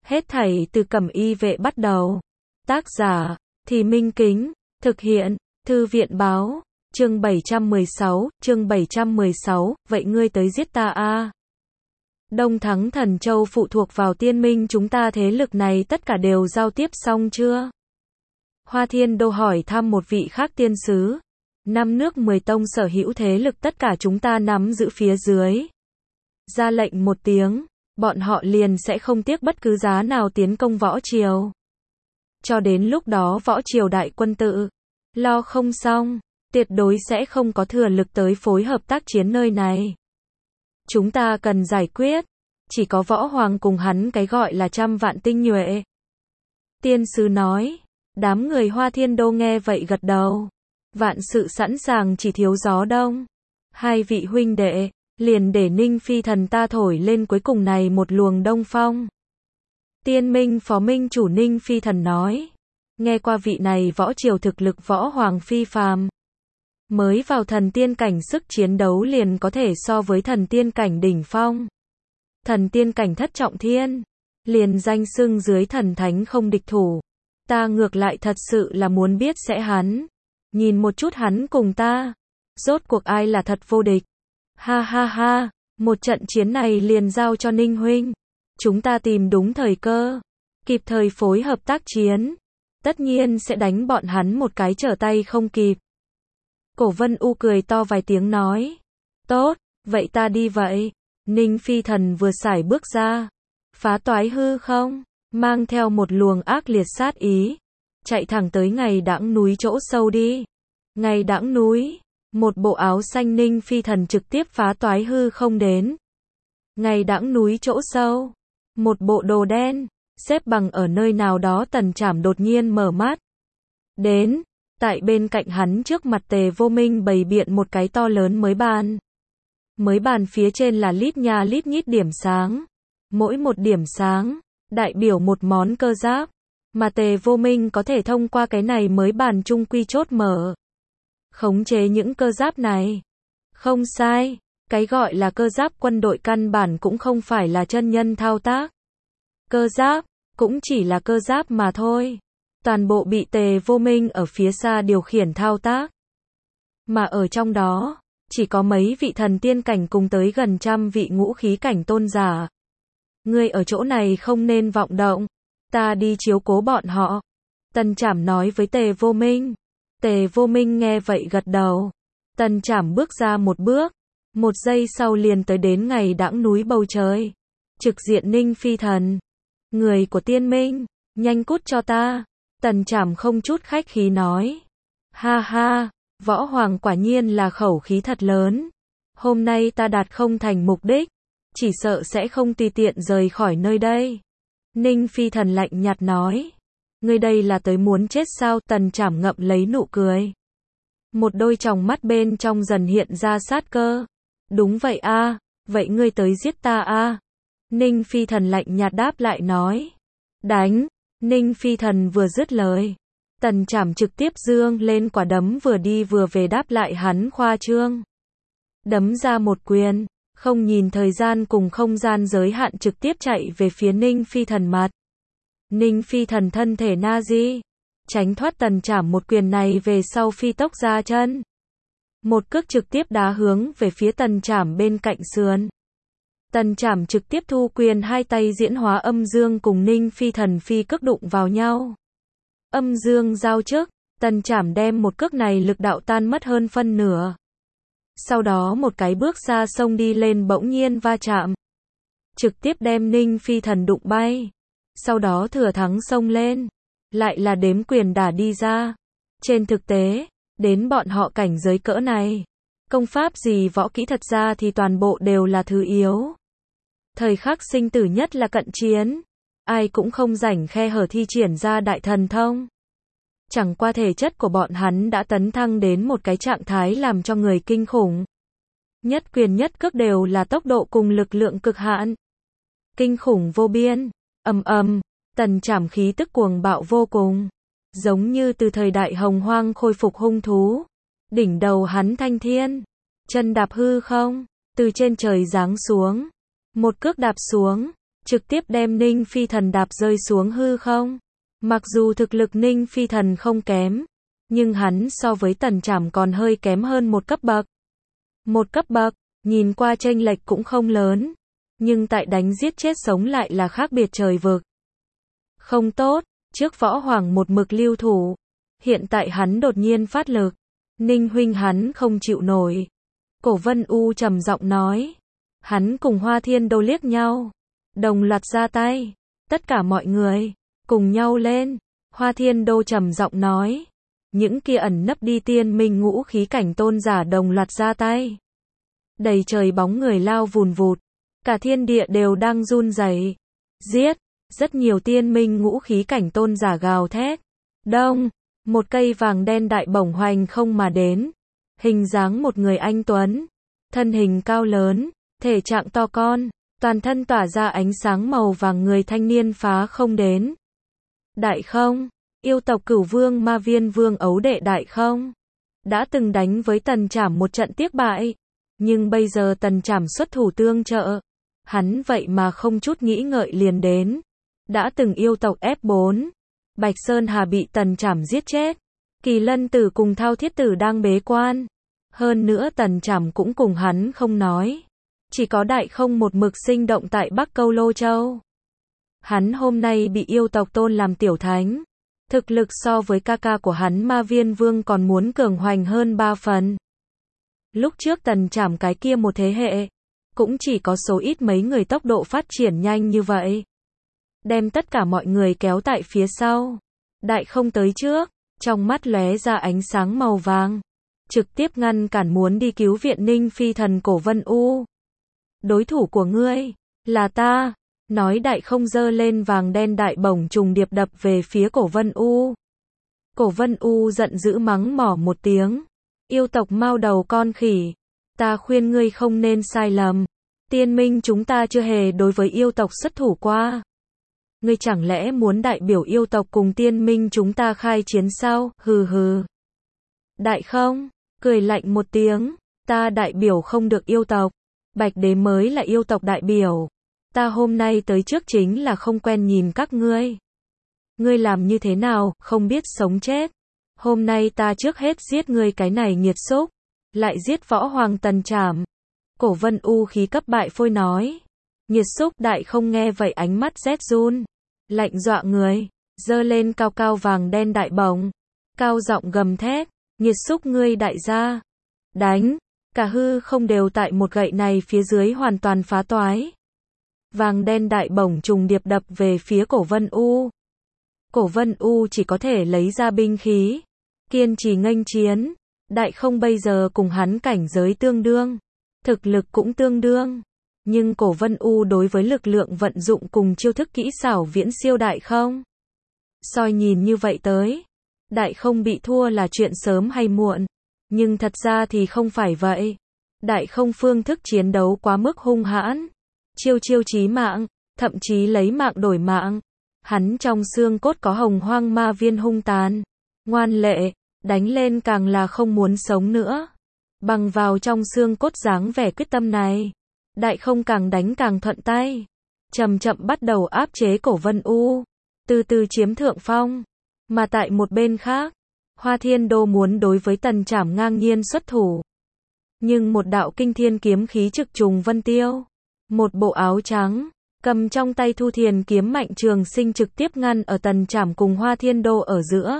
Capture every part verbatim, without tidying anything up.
Hết thảy từ Cẩm Y vệ bắt đầu. Tác giả, Thì Minh Kính, thực hiện, Thư viện báo, chương bảy trăm mười sáu, chương bảy trăm mười sáu, vậy ngươi tới giết ta a. Đông Thắng Thần Châu phụ thuộc vào Tiên Minh chúng ta thế lực này tất cả đều giao tiếp xong chưa? Hoa Thiên Đô hỏi thăm một vị khác tiên sứ. Năm nước mười tông sở hữu thế lực tất cả chúng ta nắm giữ phía dưới. Ra lệnh một tiếng, bọn họ liền sẽ không tiếc bất cứ giá nào tiến công võ triều. Cho đến lúc đó võ triều đại quân tự lo không xong, tuyệt đối sẽ không có thừa lực tới phối hợp tác chiến nơi này. Chúng ta cần giải quyết, chỉ có võ hoàng cùng hắn cái gọi là trăm vạn tinh nhuệ. Tiên sứ nói, đám người Hoa Thiên Đô nghe vậy gật đầu. Vạn sự sẵn sàng chỉ thiếu gió đông. Hai vị huynh đệ, liền để Ninh Phi thần ta thổi lên cuối cùng này một luồng đông phong. Tiên Minh phó minh chủ Ninh Phi thần nói. Nghe qua vị này võ triều thực lực võ hoàng phi phàm. Mới vào thần tiên cảnh sức chiến đấu liền có thể so với thần tiên cảnh đỉnh phong. Thần tiên cảnh thất trọng thiên. Liền danh xưng dưới thần thánh không địch thủ. Ta ngược lại thật sự là muốn biết sẽ hắn. Nhìn một chút hắn cùng ta. Rốt cuộc ai là thật vô địch. Ha ha ha. Một trận chiến này liền giao cho Ninh huynh. Chúng ta tìm đúng thời cơ. Kịp thời phối hợp tác chiến. Tất nhiên sẽ đánh bọn hắn một cái trở tay không kịp. Cổ Vân U cười to vài tiếng nói. Tốt, vậy ta đi vậy. Ninh Phi thần vừa sải bước ra. Phá toái hư không. Mang theo một luồng ác liệt sát ý. Chạy thẳng tới Ngày Đãng núi chỗ sâu đi. Ngày Đãng núi. Một bộ áo xanh Ninh Phi thần trực tiếp phá toái hư không đến. Ngày Đãng núi chỗ sâu. Một bộ đồ đen. Xếp bằng ở nơi nào đó Tần Trảm đột nhiên mở mắt. Đến. Tại bên cạnh hắn trước mặt Tề Vô Minh bày biện một cái to lớn mới bàn. Mới bàn phía trên là lít nha lít nhít điểm sáng. Mỗi một điểm sáng, đại biểu một món cơ giáp. Mà Tề Vô Minh có thể thông qua cái này mới bàn trung quy chốt mở. Khống chế những cơ giáp này. Không sai, cái gọi là cơ giáp quân đội căn bản cũng không phải là chân nhân thao tác. Cơ giáp, cũng chỉ là cơ giáp mà thôi. Toàn bộ bị Tề Vô Minh ở phía xa điều khiển thao tác. Mà ở trong đó, chỉ có mấy vị thần tiên cảnh cùng tới gần trăm vị ngũ khí cảnh tôn giả. Ngươi ở chỗ này không nên vọng động. Ta đi chiếu cố bọn họ. Tần Trảm nói với Tề Vô Minh. Tề Vô Minh nghe vậy gật đầu. Tần Trảm bước ra một bước. Một giây sau liền tới đến Ngày Đãng núi bầu trời. Trực diện Ninh Phi thần. Người của Tiên Minh, nhanh cút cho ta. Tần Trảm không chút khách khí nói. Ha ha, võ hoàng quả nhiên là khẩu khí thật lớn. Hôm nay ta đạt không thành mục đích. Chỉ sợ sẽ không tùy tiện rời khỏi nơi đây. Ninh Phi thần lạnh nhạt nói. Ngươi đây là tới muốn chết sao? Tần Trảm ngậm lấy nụ cười. Một đôi tròng mắt bên trong dần hiện ra sát cơ. Đúng vậy a, vậy ngươi tới giết ta a. Ninh Phi thần lạnh nhạt đáp lại nói. Đánh. Ninh Phi thần vừa dứt lời. Tần Trảm trực tiếp giương lên quả đấm vừa đi vừa về đáp lại hắn khoa trương. Đấm ra một quyền. Không nhìn thời gian cùng không gian giới hạn trực tiếp chạy về phía Ninh Phi thần mặt. Ninh Phi thần thân thể na di. Tránh thoát Tần Trảm một quyền này về sau phi tốc ra chân. Một cước trực tiếp đá hướng về phía Tần Trảm bên cạnh sườn. Tần Trảm trực tiếp thu quyền hai tay diễn hóa âm dương cùng Ninh Phi thần phi cước đụng vào nhau. Âm dương giao chức, Tần Trảm đem một cước này lực đạo tan mất hơn phân nửa. Sau đó một cái bước ra sông đi lên bỗng nhiên va chạm. Trực tiếp đem Ninh Phi thần đụng bay. Sau đó thừa thắng sông lên. Lại là đếm quyền đả đi ra. Trên thực tế, đến bọn họ cảnh giới cỡ này. Công pháp gì võ kỹ thật ra thì toàn bộ đều là thứ yếu. Thời khắc sinh tử nhất là cận chiến. Ai cũng không rảnh khe hở thi triển ra đại thần thông. Chẳng qua thể chất của bọn hắn đã tấn thăng đến một cái trạng thái làm cho người kinh khủng. Nhất quyền nhất cước đều là tốc độ cùng lực lượng cực hạn. Kinh khủng vô biên. Ầm ầm, Tần Trảm khí tức cuồng bạo vô cùng. Giống như từ thời đại hồng hoang khôi phục hung thú. Đỉnh đầu hắn thanh thiên. Chân đạp hư không. Từ trên trời giáng xuống. Một cước đạp xuống. trực tiếp đem Ninh Phi Thần đạp rơi xuống hư không. Mặc dù thực lực Ninh Phi Thần không kém, nhưng hắn so với Tần Trảm còn hơi kém hơn một cấp bậc. Một cấp bậc, nhìn qua chênh lệch cũng không lớn, nhưng tại đánh giết chết sống lại là khác biệt trời vực. Không tốt, trước Võ Hoàng một mực lưu thủ, hiện tại hắn đột nhiên phát lực, Ninh huynh hắn không chịu nổi. Cổ Vân U trầm giọng nói, hắn cùng Hoa Thiên Đô liếc nhau, đồng loạt ra tay, tất cả mọi người, cùng nhau lên. Hoa Thiên Đô trầm giọng nói, những kia ẩn nấp đi tiên minh ngũ khí cảnh tôn giả đồng loạt ra tay. Đầy trời bóng người lao vùn vụt, cả thiên địa đều đang run rẩy. Giết, rất nhiều tiên minh ngũ khí cảnh tôn giả gào thét. Đông, một cây vàng đen đại bổng hoành không mà đến, hình dáng một người anh tuấn, thân hình cao lớn, thể trạng to con, toàn thân tỏa ra ánh sáng màu vàng, người thanh niên phá không đến. Đại Không, yêu tộc Cửu Vương Ma Viên Vương ấu đệ Đại Không, đã từng đánh với Tần Trảm một trận tiếc bại, nhưng bây giờ Tần Trảm xuất thủ tương trợ, hắn vậy mà không chút nghĩ ngợi liền đến. Đã từng yêu tộc ép bốn, Bạch Sơn Hà bị Tần Trảm giết chết, Kỳ Lân Tử cùng Thao Thiết Tử đang bế quan, hơn nữa Tần Trảm cũng cùng hắn không nói, chỉ có Đại Không một mực sinh động tại Bắc Câu Lô Châu. Hắn hôm nay bị yêu tộc tôn làm tiểu thánh, thực lực so với ca ca của hắn Ma Viên Vương còn muốn cường hoành hơn ba phần. Lúc trước Tần Trảm cái kia một thế hệ, cũng chỉ có số ít mấy người tốc độ phát triển nhanh như vậy, đem tất cả mọi người kéo tại phía sau. Đại Không tới trước, trong mắt lóe ra ánh sáng màu vàng, trực tiếp ngăn cản muốn đi cứu viện Ninh Phi Thần Cổ Vân U. Đối thủ của ngươi là ta, nói. Đại Không giơ lên vàng đen đại bổng trùng điệp đập về phía Cổ Vân U. Cổ Vân U giận dữ mắng mỏ một tiếng, yêu tộc mao đầu con khỉ, ta khuyên ngươi không nên sai lầm, tiên minh chúng ta chưa hề đối với yêu tộc xuất thủ qua. Ngươi chẳng lẽ muốn đại biểu yêu tộc cùng tiên minh chúng ta khai chiến sao? Hừ hừ. Đại Không cười lạnh một tiếng, ta đại biểu không được yêu tộc, Bạch Đế mới là yêu tộc đại biểu. Ta hôm nay tới trước chính là không quen nhìn các ngươi. Ngươi làm như thế nào, không biết sống chết. Hôm nay ta trước hết giết ngươi cái này nghiệt xúc, lại giết Võ Hoàng Tần Trảm. Cổ Vân U khí cấp bại phôi nói. Nghiệt xúc. Đại Không nghe vậy ánh mắt rét run, lạnh dọa người, giơ lên cao cao vàng đen đại bổng, cao giọng gầm thét, nghiệt xúc ngươi đại gia, đánh, cả hư không đều tại một gậy này phía dưới hoàn toàn phá toái. Vàng đen đại bổng trùng điệp đập về phía Cổ Vân U. Cổ Vân U chỉ có thể lấy ra binh khí, kiên trì nghênh chiến. Đại Không bây giờ cùng hắn cảnh giới tương đương, thực lực cũng tương đương, nhưng Cổ Vân U đối với lực lượng vận dụng cùng chiêu thức kỹ xảo viễn siêu Đại Không. Soi nhìn như vậy tới, Đại Không bị thua là chuyện sớm hay muộn, nhưng thật ra thì không phải vậy. Đại Không phương thức chiến đấu quá mức hung hãn, chiêu chiêu chí mạng, thậm chí lấy mạng đổi mạng. Hắn trong xương cốt có hồng hoang ma viên hung tàn, ngoan lệ, đánh lên càng là không muốn sống nữa. Bằng vào trong xương cốt dáng vẻ quyết tâm này, Đại Không càng đánh càng thuận tay, chậm chậm bắt đầu áp chế Cổ Vân U, từ từ chiếm thượng phong. Mà tại một bên khác, Hoa Thiên Đô muốn đối với Tần Trảm ngang nhiên xuất thủ, nhưng một đạo kinh thiên kiếm khí trực trùng vân tiêu, một bộ áo trắng, cầm trong tay Thu Thiền kiếm Mạnh Trường Sinh trực tiếp ngăn ở Tần Trảm cùng Hoa Thiên Đô ở giữa.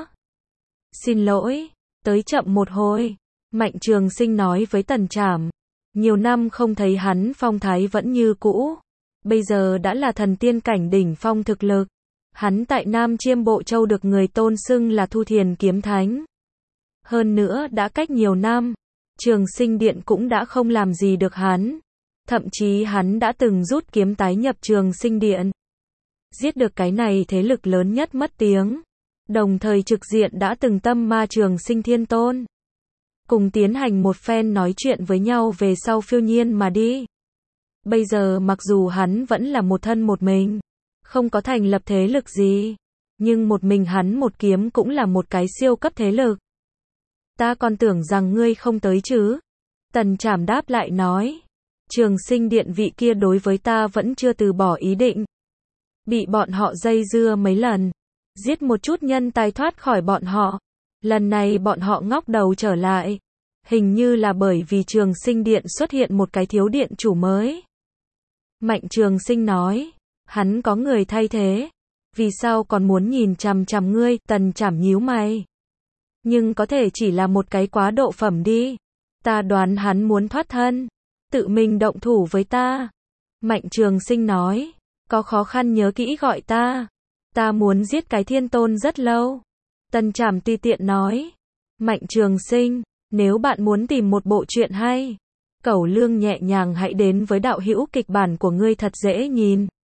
Xin lỗi, tới chậm một hồi. Mạnh Trường Sinh nói với Tần Trảm. Nhiều năm không thấy hắn phong thái vẫn như cũ, bây giờ đã là thần tiên cảnh đỉnh phong thực lực. Hắn tại Nam Chiêm Bộ Châu được người tôn xưng là Thu Thiền kiếm thánh. Hơn nữa đã cách nhiều năm, Trường Sinh Điện cũng đã không làm gì được hắn. Thậm chí hắn đã từng rút kiếm tái nhập Trường Sinh Điện, giết được cái này thế lực lớn nhất mất tiếng, đồng thời trực diện đã từng tâm ma Trường Sinh Thiên Tôn, cùng tiến hành một phen nói chuyện với nhau về sau phiêu nhiên mà đi. Bây giờ mặc dù hắn vẫn là một thân một mình, không có thành lập thế lực gì, nhưng một mình hắn một kiếm cũng là một cái siêu cấp thế lực. Ta còn tưởng rằng ngươi không tới chứ. Tần Trảm đáp lại nói. Trường Sinh Điện vị kia đối với ta vẫn chưa từ bỏ ý định. bị bọn họ dây dưa mấy lần, giết một chút nhân tài thoát khỏi bọn họ. Lần này bọn họ ngóc đầu trở lại. Hình như là bởi vì Trường Sinh Điện xuất hiện một cái thiếu điện chủ mới. Mạnh Trường Sinh nói, hắn có người thay thế. Vì sao còn muốn nhìn chằm chằm ngươi? Tần Trảm nhíu mày. Nhưng có thể chỉ là một cái quá độ phẩm đi. Ta đoán hắn muốn thoát thân, tự mình động thủ với ta. Mạnh Trường Sinh nói, có khó khăn nhớ kỹ gọi ta. Ta muốn giết cái thiên tôn rất lâu. Tần Trảm tùy tiện nói. Mạnh Trường Sinh, nếu bạn muốn tìm một bộ truyện hay, Cẩu Lương nhẹ nhàng hãy đến với đạo hữu kịch bản của ngươi thật dễ nhìn.